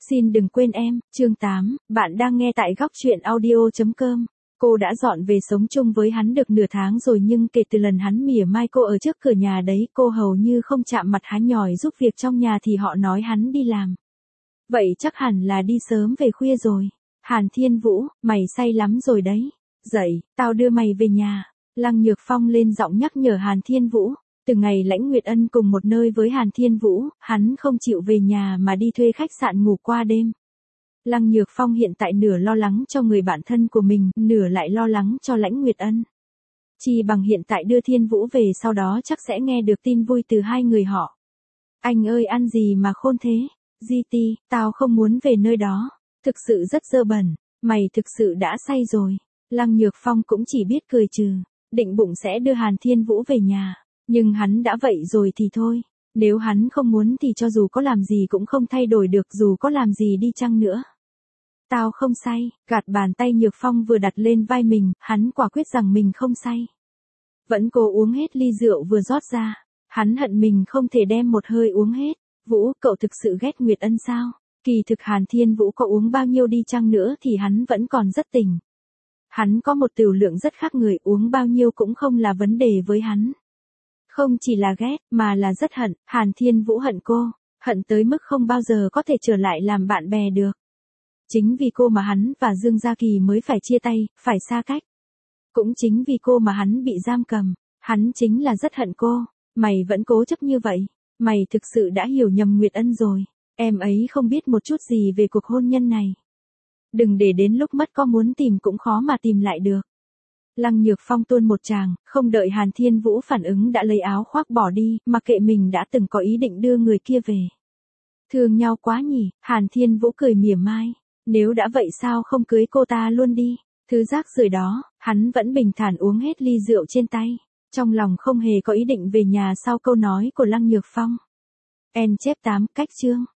Xin đừng quên em, chương 8, bạn đang nghe tại góc truyện audio.com. Cô đã dọn về sống chung với hắn được nửa tháng rồi nhưng kể từ lần hắn mỉa mai cô ở trước cửa nhà đấy cô hầu như không chạm mặt hắn nhòi giúp việc trong nhà thì họ nói hắn đi làm. Vậy chắc hẳn là đi sớm về khuya rồi. Hàn Thiên Vũ, mày say lắm rồi đấy. Dậy, tao đưa mày về nhà. Lăng Nhược Phong lên giọng nhắc nhở Hàn Thiên Vũ. Từ ngày Lãnh Nguyệt Ân cùng một nơi với Hàn Thiên Vũ, hắn không chịu về nhà mà đi thuê khách sạn ngủ qua đêm. Lăng Nhược Phong hiện tại nửa lo lắng cho người bạn thân của mình, nửa lại lo lắng cho Lãnh Nguyệt Ân. Chi bằng hiện tại đưa Thiên Vũ về sau đó chắc sẽ nghe được tin vui từ hai người họ. Anh ơi ăn gì mà khôn thế? GT, tao không muốn về nơi đó. Thực sự rất dơ bẩn. Mày thực sự đã say rồi. Lăng Nhược Phong cũng chỉ biết cười trừ. Định bụng sẽ đưa Hàn Thiên Vũ về nhà. Nhưng hắn đã vậy rồi thì thôi. Nếu hắn không muốn thì cho dù có làm gì cũng không thay đổi được dù có làm gì đi chăng nữa. Tao không say, gạt bàn tay Nhược Phong vừa đặt lên vai mình, hắn quả quyết rằng mình không say. Vẫn cố uống hết ly rượu vừa rót ra. Hắn hận mình không thể đem một hơi uống hết. Vũ, cậu thực sự ghét Nguyệt Ân sao? Kỳ thực Hàn Thiên Vũ có uống bao nhiêu đi chăng nữa thì hắn vẫn còn rất tỉnh. Hắn có một tửu lượng rất khác người, uống bao nhiêu cũng không là vấn đề với hắn. Không chỉ là ghét, mà là rất hận, Hàn Thiên Vũ hận cô, hận tới mức không bao giờ có thể trở lại làm bạn bè được. Chính vì cô mà hắn và Dương Gia Kỳ mới phải chia tay, phải xa cách. Cũng chính vì cô mà hắn bị giam cầm, hắn chính là rất hận cô. Mày vẫn cố chấp như vậy, mày thực sự đã hiểu nhầm Nguyệt Ân rồi, em ấy không biết một chút gì về cuộc hôn nhân này. Đừng để đến lúc mất có muốn tìm cũng khó mà tìm lại được. Lăng Nhược Phong tuôn một tràng, không đợi Hàn Thiên Vũ phản ứng đã lấy áo khoác bỏ đi, mặc kệ mình đã từng có ý định đưa người kia về. Thương nhau quá nhỉ, Hàn Thiên Vũ cười mỉa mai. Nếu đã vậy sao không cưới cô ta luôn đi. Thứ rác rưởi đó, hắn vẫn bình thản uống hết ly rượu trên tay. Trong lòng không hề có ý định về nhà sau câu nói của Lăng Nhược Phong. En chép 8 cách chương.